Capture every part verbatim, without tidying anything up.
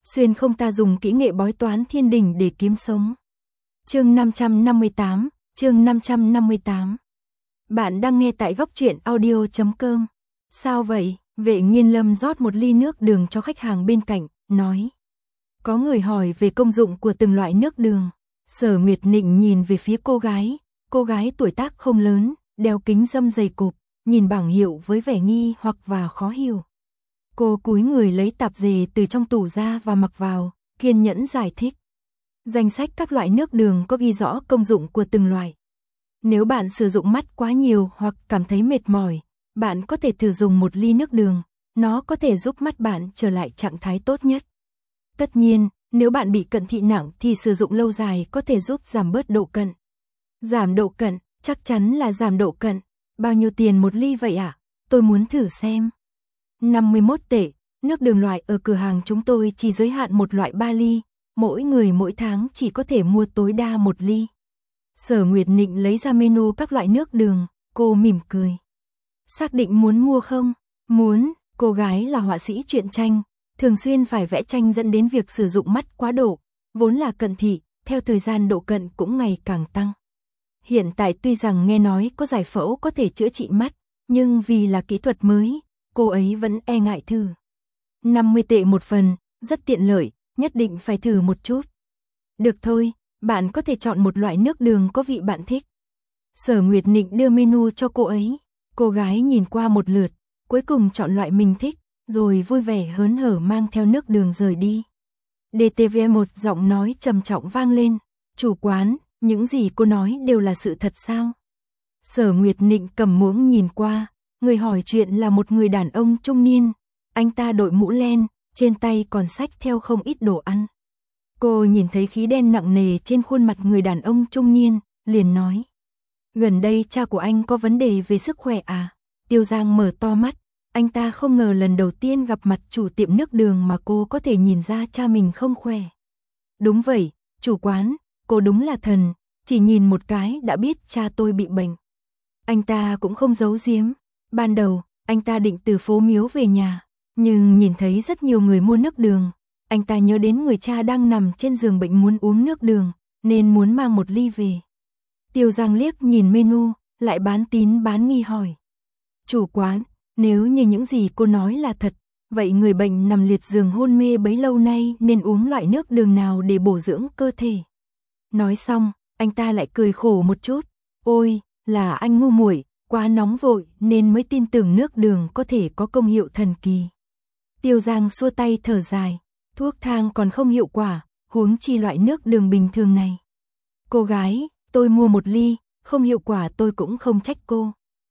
xuyên không ta dùng kỹ nghệ bói toán thiên đình để kiếm sống. Chương năm trăm năm mươi tám, chương năm trăm năm mươi tám. Bạn đang nghe tại góc truyện audio chấm com. Sao vậy? Vệ Nghiên Lâm rót một ly nước đường cho khách hàng bên cạnh, nói. Có người hỏi về công dụng của từng loại nước đường. Sở Nguyệt Nịnh nhìn về phía cô gái, cô gái tuổi tác không lớn, đeo kính râm dày cộp, nhìn bảng hiệu với vẻ nghi hoặc và khó hiểu. Cô cúi người lấy tạp dề từ trong tủ ra và mặc vào, kiên nhẫn giải thích. Danh sách các loại nước đường có ghi rõ công dụng của từng loại. Nếu bạn sử dụng mắt quá nhiều hoặc cảm thấy mệt mỏi, bạn có thể thử dùng một ly nước đường, nó có thể giúp mắt bạn trở lại trạng thái tốt nhất. Tất nhiên, nếu bạn bị cận thị nặng thì sử dụng lâu dài có thể giúp giảm bớt độ cận. Giảm độ cận, chắc chắn là giảm độ cận. Bao nhiêu tiền một ly vậy ạ? À? Tôi muốn thử xem. năm mươi mốt tệ, nước đường loại ở cửa hàng chúng tôi chỉ giới hạn một loại ba ly, mỗi người mỗi tháng chỉ có thể mua tối đa một ly. Sở Nguyệt Nịnh lấy ra menu các loại nước đường, cô mỉm cười. Xác định muốn mua không? Muốn, cô gái là họa sĩ truyện tranh, thường xuyên phải vẽ tranh dẫn đến việc sử dụng mắt quá độ, vốn là cận thị, theo thời gian độ cận cũng ngày càng tăng. Hiện tại tuy rằng nghe nói có giải phẫu có thể chữa trị mắt, nhưng vì là kỹ thuật mới, cô ấy vẫn e ngại thử. năm mươi tệ một phần, rất tiện lợi, nhất định phải thử một chút. Được thôi, bạn có thể chọn một loại nước đường có vị bạn thích. Sở Nguyệt Nịnh đưa menu cho cô ấy, cô gái nhìn qua một lượt, cuối cùng chọn loại mình thích, rồi vui vẻ hớn hở mang theo nước đường rời đi. đê tê vê một giọng nói trầm trọng vang lên, chủ quán, những gì cô nói đều là sự thật sao? Sở Nguyệt Nịnh cầm muỗng nhìn qua, người hỏi chuyện là một người đàn ông trung niên, anh ta đội mũ len, trên tay còn xách theo không ít đồ ăn. Cô nhìn thấy khí đen nặng nề trên khuôn mặt người đàn ông trung niên, liền nói. Gần đây cha của anh có vấn đề về sức khỏe à? Tiêu Giang mở to mắt, anh ta không ngờ lần đầu tiên gặp mặt chủ tiệm nước đường mà cô có thể nhìn ra cha mình không khỏe. Đúng vậy, chủ quán, cô đúng là thần, chỉ nhìn một cái đã biết cha tôi bị bệnh. Anh ta cũng không giấu giếm, ban đầu, anh ta định từ phố Miếu về nhà, nhưng nhìn thấy rất nhiều người mua nước đường. Anh ta nhớ đến người cha đang nằm trên giường bệnh muốn uống nước đường, nên muốn mang một ly về. Tiêu Giang liếc nhìn menu, lại bán tín bán nghi hỏi. Chủ quán, nếu như những gì cô nói là thật, vậy người bệnh nằm liệt giường hôn mê bấy lâu nay nên uống loại nước đường nào để bổ dưỡng cơ thể? Nói xong, anh ta lại cười khổ một chút. Ôi, là anh ngu muội, quá nóng vội nên mới tin tưởng nước đường có thể có công hiệu thần kỳ. Tiêu Giang xua tay thở dài. Thuốc thang còn không hiệu quả, huống chi loại nước đường bình thường này. Cô gái, tôi mua một ly, không hiệu quả tôi cũng không trách cô.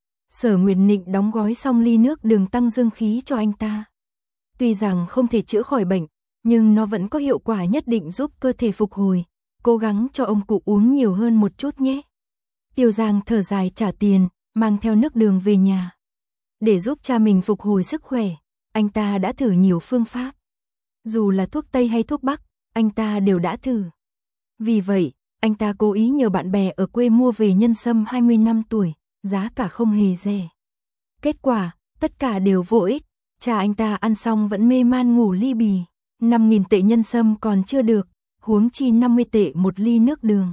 Sở Nguyệt Nịnh đóng gói xong ly nước đường tăng dương khí cho anh ta. Tuy rằng không thể chữa khỏi bệnh, nhưng nó vẫn có hiệu quả nhất định giúp cơ thể phục hồi. Cố gắng cho ông cụ uống nhiều hơn một chút nhé. Tiêu Giang thở dài trả tiền, mang theo nước đường về nhà. Để giúp cha mình phục hồi sức khỏe, anh ta đã thử nhiều phương pháp. Dù là thuốc Tây hay thuốc Bắc, anh ta đều đã thử. Vì vậy, anh ta cố ý nhờ bạn bè ở quê mua về nhân sâm hai mươi năm tuổi, giá cả không hề rẻ. Kết quả, tất cả đều vô ích, cha anh ta ăn xong vẫn mê man ngủ li bì. năm nghìn tệ nhân sâm còn chưa được, huống chi năm mươi tệ một ly nước đường.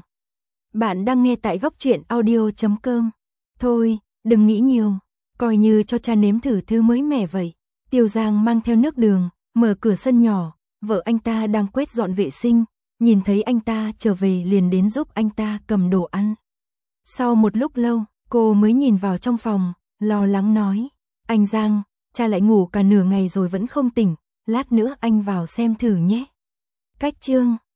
Bạn đang nghe tại góc truyện audio chấm com. Thôi, đừng nghĩ nhiều, coi như cho cha nếm thử thứ mới mẻ vậy. Tiêu Giang mang theo nước đường, mở cửa sân nhỏ, vợ anh ta đang quét dọn vệ sinh, nhìn thấy anh ta trở về liền đến giúp anh ta cầm đồ ăn. Sau một lúc lâu, cô mới nhìn vào trong phòng, lo lắng nói, anh Giang, cha lại ngủ cả nửa ngày rồi vẫn không tỉnh, lát nữa anh vào xem thử nhé. Cách chương